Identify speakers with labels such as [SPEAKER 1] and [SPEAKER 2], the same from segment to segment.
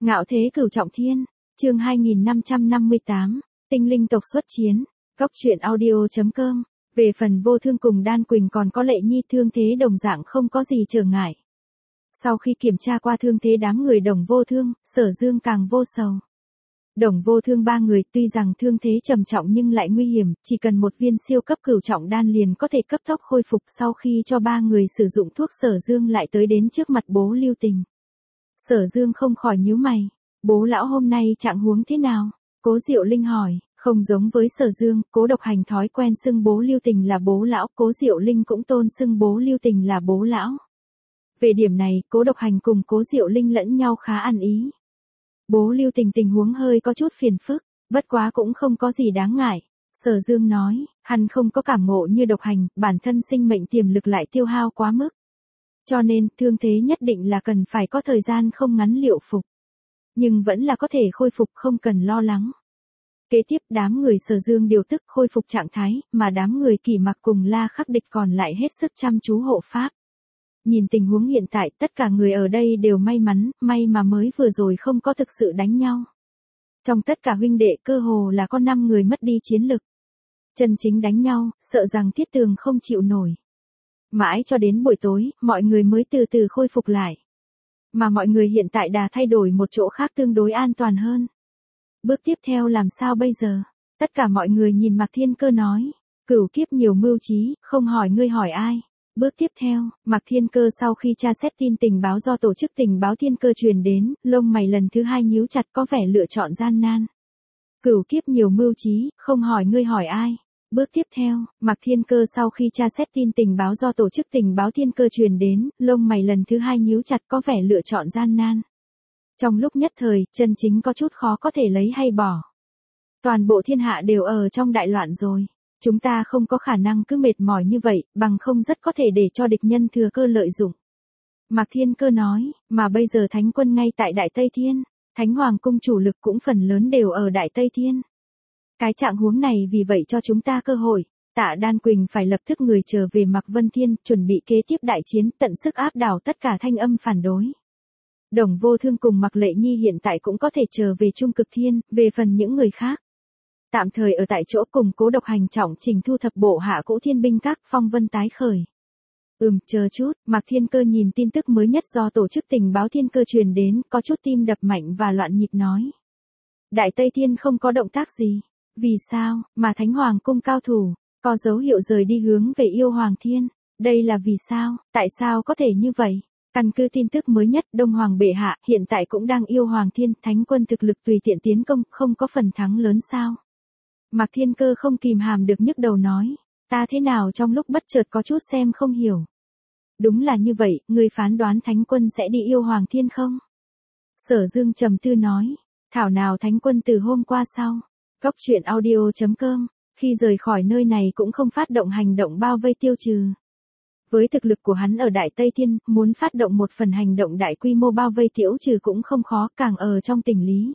[SPEAKER 1] Ngạo thế cửu trọng thiên, chương 2558, tinh linh tộc xuất chiến, góc truyện audio.com, về phần Vô Thương cùng Đan Quỳnh còn có Lệ Nhi thương thế đồng dạng không có gì trở ngại. Sau khi kiểm tra qua thương thế đám người Đồng Vô Thương, Sở Dương càng vô sầu. Đồng Vô Thương ba người tuy rằng thương thế trầm trọng nhưng lại nguy hiểm, chỉ cần một viên siêu cấp cửu trọng đan liền có thể cấp tốc khôi phục. Sau khi cho ba người sử dụng thuốc, Sở Dương lại tới đến trước mặt Bố Lưu Tình. Sở Dương không khỏi nhíu mày, Bố lão hôm nay trạng huống thế nào? Cố Diệu Linh hỏi. Không giống với Sở Dương, Cố Độc Hành thói quen xưng Bố Lưu Tình là bố lão, Cố Diệu Linh cũng tôn xưng Bố Lưu Tình là bố lão. Về điểm này, Cố Độc Hành cùng Cố Diệu Linh lẫn nhau khá ăn ý. Bố Lưu Tình tình huống hơi có chút phiền phức, bất quá cũng không có gì đáng ngại. Sở Dương nói, hắn không có cảm ngộ như Độc Hành, bản thân sinh mệnh tiềm lực lại tiêu hao quá mức. Cho nên, thương thế nhất định là cần phải có thời gian không ngắn liệu phục. Nhưng vẫn là có thể khôi phục, không cần lo lắng. Kế tiếp đám người Sở Dương điều tức khôi phục trạng thái, mà đám người Kỷ Mặc cùng La Khắc Địch còn lại hết sức chăm chú hộ pháp. Nhìn tình huống hiện tại, tất cả người ở đây đều may mắn, may mà mới vừa rồi không có thực sự đánh nhau. Trong tất cả huynh đệ cơ hồ là có 5 người mất đi chiến lực. Chân chính đánh nhau, sợ rằng Thiết Tường không chịu nổi. Mãi cho đến buổi tối, mọi người mới từ từ khôi phục lại. Mà mọi người hiện tại đã thay đổi một chỗ khác tương đối an toàn hơn. Bước tiếp theo làm sao bây giờ? Tất cả mọi người nhìn Mạc Thiên Cơ nói. Cửu kiếp nhiều mưu trí, không hỏi ngươi hỏi ai. Bước tiếp theo, Mạc Thiên Cơ sau khi tra xét tin tình báo do tổ chức tình báo Thiên Cơ truyền đến, lông mày lần thứ 2 nhíu chặt, có vẻ lựa chọn gian nan. Cửu kiếp nhiều mưu trí, không hỏi ngươi hỏi ai. Bước tiếp theo, Mạc Thiên Cơ sau khi tra xét tin tình báo do tổ chức tình báo Thiên Cơ truyền đến, lông mày lần thứ 2 nhíu chặt, có vẻ lựa chọn gian nan. Trong lúc nhất thời, chân chính có chút khó có thể lấy hay bỏ. Toàn bộ thiên hạ đều ở trong đại loạn rồi. Chúng ta không có khả năng cứ mệt mỏi như vậy, bằng không rất có thể để cho địch nhân thừa cơ lợi dụng. Mạc Thiên Cơ nói, mà bây giờ Thánh quân ngay tại Đại Tây Thiên, Thánh Hoàng cung chủ lực cũng phần lớn đều ở Đại Tây Thiên. Cái trạng huống này vì vậy cho chúng ta cơ hội. Tạ Đan Quỳnh phải lập tức người trở về Mạc Vân Thiên, chuẩn bị kế tiếp đại chiến, tận sức áp đảo tất cả thanh âm phản đối. Đồng Vô Thương cùng Mạc Lệ Nhi hiện tại cũng có thể trở về Trung Cực Thiên, về phần những người khác. Tạm thời ở tại chỗ cùng Cố Độc Hành trọng trình thu thập bộ hạ cũ thiên binh các phong vân tái khởi. Chờ chút, Mạc Thiên Cơ nhìn tin tức mới nhất do tổ chức tình báo Thiên Cơ truyền đến, có chút tim đập mạnh và loạn nhịp nói. Đại Tây Thiên không có động tác gì. Vì sao, mà Thánh Hoàng cung cao thủ, có dấu hiệu rời đi hướng về Yêu Hoàng Thiên. Đây là vì sao, tại sao có thể như vậy? Căn cứ tin tức mới nhất, Đông Hoàng bệ hạ hiện tại cũng đang Yêu Hoàng Thiên, Thánh quân thực lực tùy tiện tiến công, không có phần thắng lớn sao? Mạc Thiên Cơ không kìm hàm được nhức đầu nói, ta thế nào trong lúc bất chợt có chút xem không hiểu. Đúng là như vậy, ngươi phán đoán Thánh quân sẽ đi Yêu Hoàng Thiên không? Sở Dương trầm tư nói, thảo nào Thánh quân từ hôm qua sau. Góc truyện audio.com, khi rời khỏi nơi này cũng không phát động hành động bao vây tiêu trừ. Với thực lực của hắn ở Đại Tây Thiên, muốn phát động một phần hành động đại quy mô bao vây tiêu trừ cũng không khó, càng ở trong tình lý.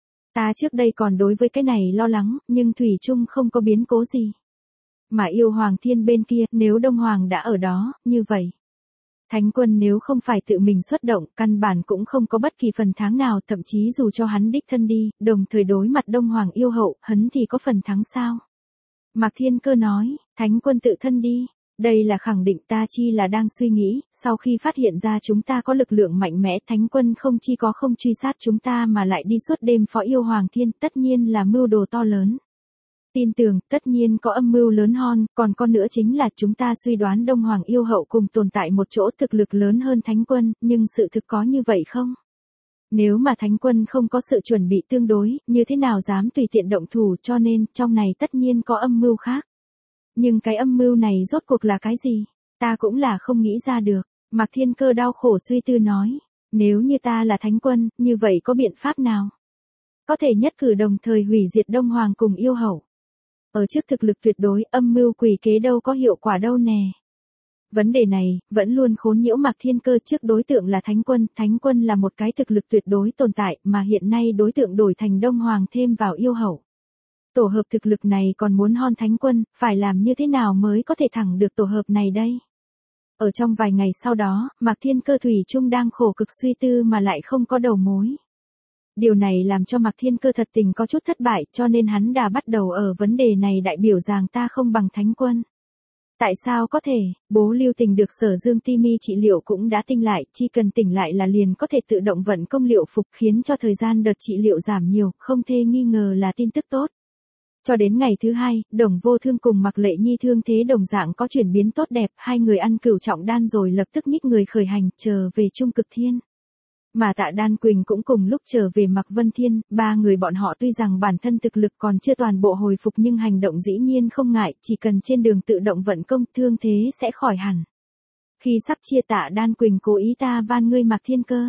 [SPEAKER 1] Ta trước đây còn đối với cái này lo lắng, nhưng thủy chung không có biến cố gì. Mà Yêu Hoàng Thiên bên kia, nếu Đông Hoàng đã ở đó, như vậy. Thánh quân nếu không phải tự mình xuất động, căn bản cũng không có bất kỳ phần thắng nào, thậm chí dù cho hắn đích thân đi, đồng thời đối mặt Đông Hoàng yêu hậu, hắn thì có phần thắng sao? Mạc Thiên Cơ nói, Thánh quân tự thân đi, đây là khẳng định, ta chi là đang suy nghĩ, sau khi phát hiện ra chúng ta có lực lượng mạnh mẽ, Thánh quân không chỉ có không truy sát chúng ta mà lại đi suốt đêm phó Yêu Hoàng Thiên, tất nhiên là mưu đồ to lớn. Tin tưởng, tất nhiên có âm mưu lớn hơn, còn con nữa chính là chúng ta suy đoán Đông Hoàng yêu hậu cùng tồn tại một chỗ thực lực lớn hơn Thánh quân, nhưng sự thực có như vậy không? Nếu mà Thánh quân không có sự chuẩn bị tương đối, như thế nào dám tùy tiện động thủ, cho nên, trong này tất nhiên có âm mưu khác. Nhưng cái âm mưu này rốt cuộc là cái gì? Ta cũng là không nghĩ ra được. Mạc Thiên Cơ đau khổ suy tư nói, nếu như ta là Thánh quân, như vậy có biện pháp nào? Có thể nhất cử đồng thời hủy diệt Đông Hoàng cùng yêu hậu. Ở trước thực lực tuyệt đối, âm mưu quỷ kế đâu có hiệu quả đâu nè. Vấn đề này, vẫn luôn khốn nhiễu Mạc Thiên Cơ, trước đối tượng là Thánh quân là một cái thực lực tuyệt đối tồn tại, mà hiện nay đối tượng đổi thành Đông Hoàng thêm vào yêu hậu. Tổ hợp thực lực này còn muốn hơn Thánh quân, phải làm như thế nào mới có thể thẳng được tổ hợp này đây? Ở trong vài ngày sau đó, Mạc Thiên Cơ thủy chung đang khổ cực suy tư mà lại không có đầu mối. Điều này làm cho Mạc Thiên Cơ thật tình có chút thất bại, cho nên hắn đã bắt đầu ở vấn đề này đại biểu rằng ta không bằng Thánh Quân. Tại sao có thể, bố Lưu Tình được Sở Dương Ti Mi trị liệu cũng đã tinh lại, chỉ cần tỉnh lại là liền có thể tự động vận công liệu phục khiến cho thời gian đợt trị liệu giảm nhiều, không thể nghi ngờ là tin tức tốt. Cho đến ngày thứ hai, Đồng Vô Thương cùng Mạc Lệ Nhi thương thế đồng dạng có chuyển biến tốt đẹp, hai người ăn cửu trọng đan rồi lập tức nhích người khởi hành, trở về Trung Cực Thiên. Mà Tạ Đan Quỳnh cũng cùng lúc trở về Mạc Vân Thiên, ba người bọn họ tuy rằng bản thân thực lực còn chưa toàn bộ hồi phục nhưng hành động dĩ nhiên không ngại, chỉ cần trên đường tự động vận công thương thế sẽ khỏi hẳn. Khi sắp chia Tạ Đan Quỳnh cố ý ta van ngươi Mạc Thiên Cơ.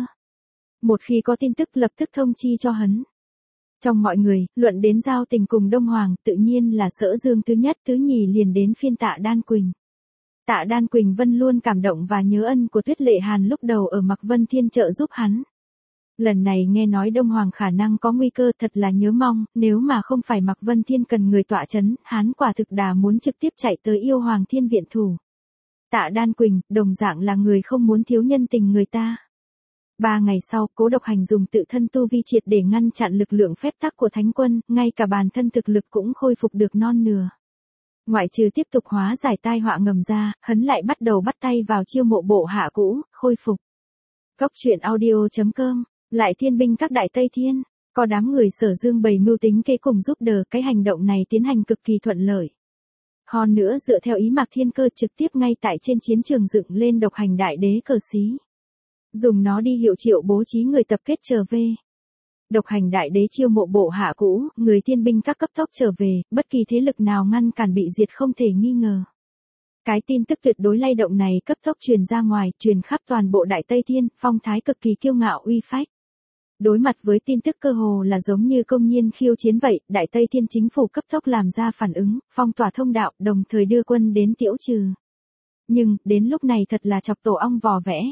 [SPEAKER 1] Một khi có tin tức lập tức thông chi cho hắn. Trong mọi người, luận đến giao tình cùng Đông Hoàng, tự nhiên là Sở Dương thứ nhất thứ nhì liền đến phiên Tạ Đan Quỳnh. Tạ Đan Quỳnh Vân luôn cảm động và nhớ ân của Tuyết Lệ Hàn lúc đầu ở Mạc Vân Thiên trợ giúp hắn. Lần này nghe nói Đông Hoàng khả năng có nguy cơ thật là nhớ mong, nếu mà không phải Mạc Vân Thiên cần người tọa chấn, hắn quả thực đã muốn trực tiếp chạy tới Yêu Hoàng Thiên viện thủ. Tạ Đan Quỳnh, đồng dạng là người không muốn thiếu nhân tình người ta. 3 ngày sau, Cố Độc Hành dùng tự thân tu vi triệt để ngăn chặn lực lượng phép tắc của Thánh Quân, ngay cả bản thân thực lực cũng khôi phục được non nửa. Ngoại trừ tiếp tục hóa giải tai họa ngầm ra, hắn lại bắt đầu bắt tay vào chiêu mộ bộ hạ cũ, khôi phục. Cốc truyện audio.com, lại thiên binh các đại Tây Thiên, có đám người Sở Dương bày mưu tính kế cùng giúp đỡ, cái hành động này tiến hành cực kỳ thuận lợi. Hơn nữa dựa theo ý Mạc Thiên Cơ trực tiếp ngay tại trên chiến trường dựng lên Độc Hành Đại Đế cờ xí. Dùng nó đi hiệu triệu bố trí người tập kết trở về. Độc Hành Đại Đế chiêu mộ bộ hạ cũ, người thiên binh các cấp tốc trở về, bất kỳ thế lực nào ngăn cản bị diệt không thể nghi ngờ. Cái tin tức tuyệt đối lay động này cấp tốc truyền ra ngoài, truyền khắp toàn bộ Đại Tây Thiên, phong thái cực kỳ kiêu ngạo uy phách. Đối mặt với tin tức cơ hồ là giống như công nhiên khiêu chiến vậy, Đại Tây Thiên chính phủ cấp tốc làm ra phản ứng, phong tỏa thông đạo, đồng thời đưa quân đến tiễu trừ. Nhưng, đến lúc này thật là chọc tổ ong vò vẽ.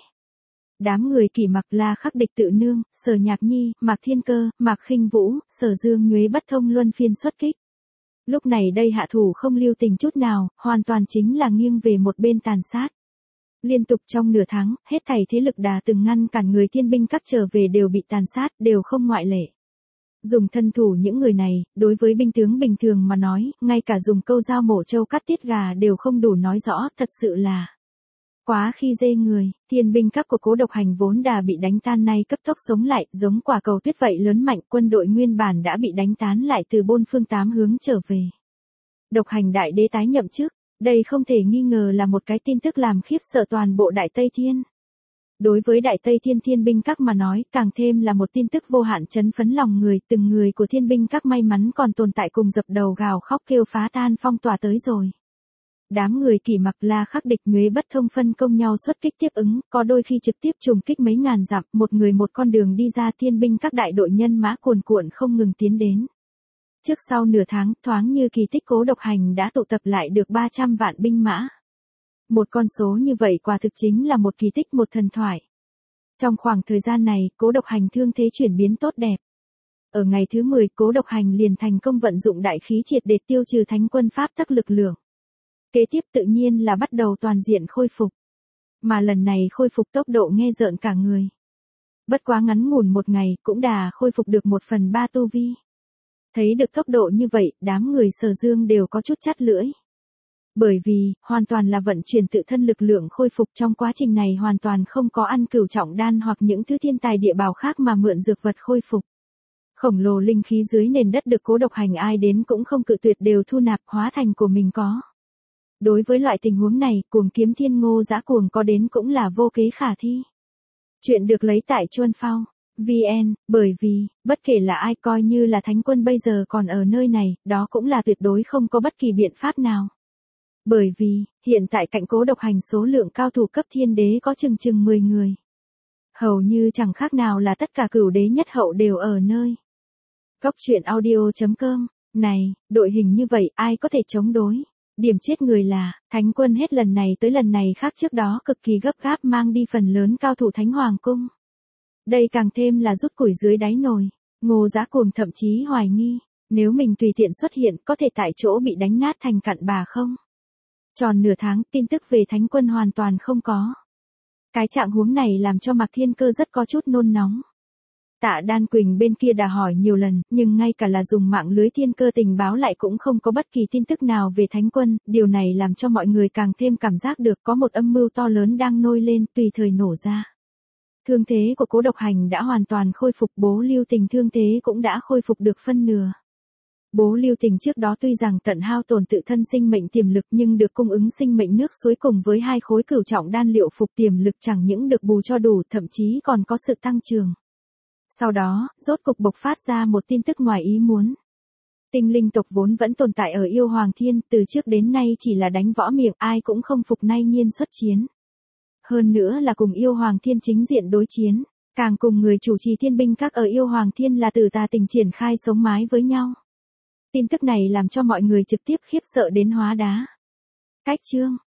[SPEAKER 1] Đám người Kỷ Mặc, La Khắc Địch Tự Nương, Sở Nhạc Nhi, Mạc Thiên Cơ, Mạc Khinh Vũ, Sở Dương Nhuế Bất Thông luân phiên xuất kích. Lúc này đây hạ thủ không lưu tình chút nào, hoàn toàn chính là nghiêng về một bên tàn sát. Liên tục trong nửa tháng, hết thảy thế lực đã từng ngăn cản người thiên binh các trở về đều bị tàn sát, đều không ngoại lệ. Dùng thân thủ những người này, đối với binh tướng bình thường mà nói, ngay cả dùng câu dao mổ trâu cắt tiết gà đều không đủ nói rõ, thật sự là quá khi dê người. Thiên binh các của Cố Độc Hành vốn đã bị đánh tan nay cấp tốc sống lại, giống quả cầu tuyết vậy lớn mạnh, quân đội nguyên bản đã bị đánh tán lại từ bốn phương tám hướng trở về. Độc Hành Đại Đế tái nhậm chức, đây không thể nghi ngờ là một cái tin tức làm khiếp sợ toàn bộ Đại Tây Thiên. Đối với Đại Tây Thiên thiên binh các mà nói, càng thêm là một tin tức vô hạn chấn phấn lòng người, từng người của thiên binh các may mắn còn tồn tại cùng dập đầu gào khóc kêu phá tan phong tỏa tới rồi. Đám người Kỷ Mặc, La Khắc Địch Nhuế Bất Thông phân công nhau xuất kích tiếp ứng, có đôi khi trực tiếp trùng kích mấy ngàn dặm, một người một con đường đi ra, thiên binh các đại đội nhân mã cuồn cuộn không ngừng tiến đến. Trước sau nửa tháng, thoáng như kỳ tích, Cố Độc Hành đã tụ tập lại được 300 vạn binh mã. Một con số như vậy quả thực chính là một kỳ tích, một thần thoại. Trong khoảng thời gian này, Cố Độc Hành thương thế chuyển biến tốt đẹp. Ở ngày thứ 10, Cố Độc Hành liền thành công vận dụng đại khí triệt để tiêu trừ Thánh Quân pháp tắc lực lượng. Kế tiếp tự nhiên là bắt đầu toàn diện khôi phục. Mà lần này khôi phục tốc độ nghe rợn cả người. Bất quá ngắn ngủn một ngày cũng đã khôi phục được 1/3 tu vi. Thấy được tốc độ như vậy, đám người Sở Dương đều có chút chát lưỡi. Bởi vì, hoàn toàn là vận chuyển tự thân lực lượng khôi phục, trong quá trình này hoàn toàn không có ăn cửu trọng đan hoặc những thứ thiên tài địa bảo khác mà mượn dược vật khôi phục. Khổng lồ linh khí dưới nền đất được Cố Độc Hành ai đến cũng không cự tuyệt, đều thu nạp hóa thành của mình có. Đối với loại tình huống này, Cuồng Kiếm Thiên Ngô Dã Cuồng có đến cũng là vô kế khả thi. Chuyện được lấy tại Chuan Phao VN, bởi vì, bất kể là ai, coi như là Thánh Quân bây giờ còn ở nơi này, đó cũng là tuyệt đối không có bất kỳ biện pháp nào. Bởi vì, hiện tại cạnh Cố Độc Hành số lượng cao thủ cấp thiên đế có chừng 10 người. Hầu như chẳng khác nào là tất cả cửu đế nhất hậu đều ở nơi. Cốc truyện audio.com, này, đội hình như vậy ai có thể chống đối. Điểm chết người là, Thánh Quân hết lần này tới lần này khác trước đó cực kỳ gấp gáp mang đi phần lớn cao thủ Thánh Hoàng Cung. Đây càng thêm là rút củi dưới đáy nồi. Ngô Dã Cuồng thậm chí hoài nghi, nếu mình tùy tiện xuất hiện có thể tại chỗ bị đánh nát thành cặn bà không? Tròn nửa tháng, tin tức về Thánh Quân hoàn toàn không có. Cái trạng huống này làm cho Mạc Thiên Cơ rất có chút nôn nóng. Tạ Đan Quỳnh bên kia đã hỏi nhiều lần, nhưng ngay cả là dùng mạng lưới thiên cơ tình báo lại cũng không có bất kỳ tin tức nào về Thánh Quân, điều này làm cho mọi người càng thêm cảm giác được có một âm mưu to lớn đang nôi lên tùy thời nổ ra. Thương thế của Cố Độc Hành đã hoàn toàn khôi phục, Bố Lưu Tình thương thế cũng đã khôi phục được phân nửa. Bố Lưu Tình trước đó tuy rằng tận hao tổn tự thân sinh mệnh tiềm lực nhưng được cung ứng sinh mệnh nước suối cùng với 2 khối cửu trọng đan liệu phục tiềm lực chẳng những được bù cho đủ thậm chí còn có sự tăng trưởng. Sau đó, rốt cục bộc phát ra một tin tức ngoài ý muốn. Tinh linh tộc vốn vẫn tồn tại ở Yêu Hoàng Thiên, từ trước đến nay chỉ là đánh võ miệng, ai cũng không phục nay nhiên xuất chiến. Hơn nữa là cùng Yêu Hoàng Thiên chính diện đối chiến, càng cùng người chủ trì thiên binh các ở Yêu Hoàng Thiên là Tử Tà Tình triển khai sống mái với nhau. Tin tức này làm cho mọi người trực tiếp khiếp sợ đến hóa đá. Cách chương